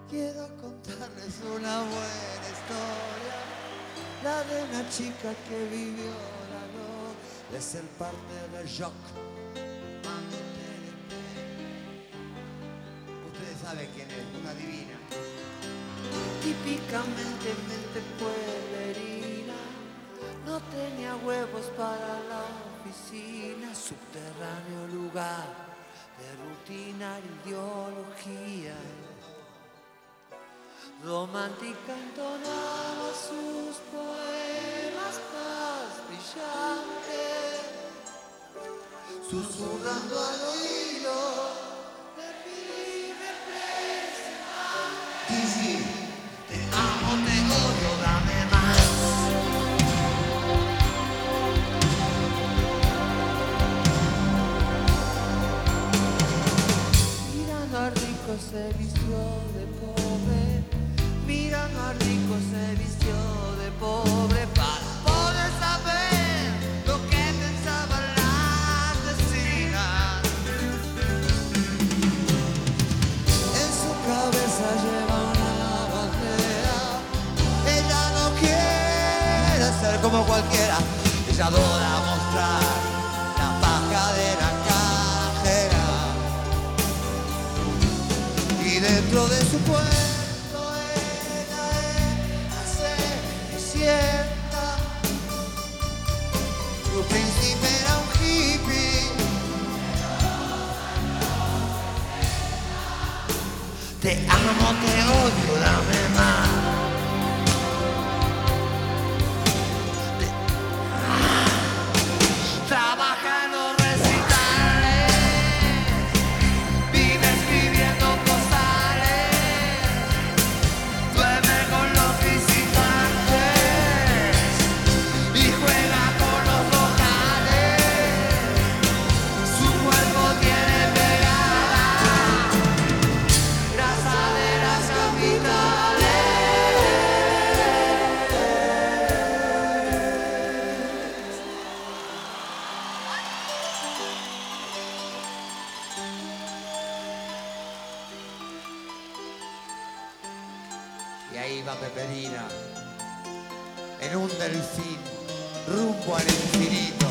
Quiero contarles una buena historia, la de una chica que vivió la noche de ser parte del shock. Ustedes saben quién es, una divina. Típicamente mente pueblerina, no tenía huevos para la oficina, subterráneo lugar de rutina e ideología. Romántica entonaba sus poemas más brillantes, susurrando al oído de mi representante. Dizzy, te amo, te odio, dame más. Mirando al rico se vistió de pobre, mirando al rico se vistió de pobre para poder saber lo que pensaban las vecinas. En su cabeza lleva una bandera, ella no quiere ser como cualquiera, ella adora mostrar la paja de la cajera. Y dentro de su pueblo ella es la Cenicienta. Su príncipe era un hippie. Te amo, te odio, dame más. Trabaja en los recitales, vive escribiendo postales, duerme con los visitantes y juega con los locales. Su cuerpo tiene pegada grasa de las capitales. Y ahí va Peperina, en un delfín, rumbo al infinito.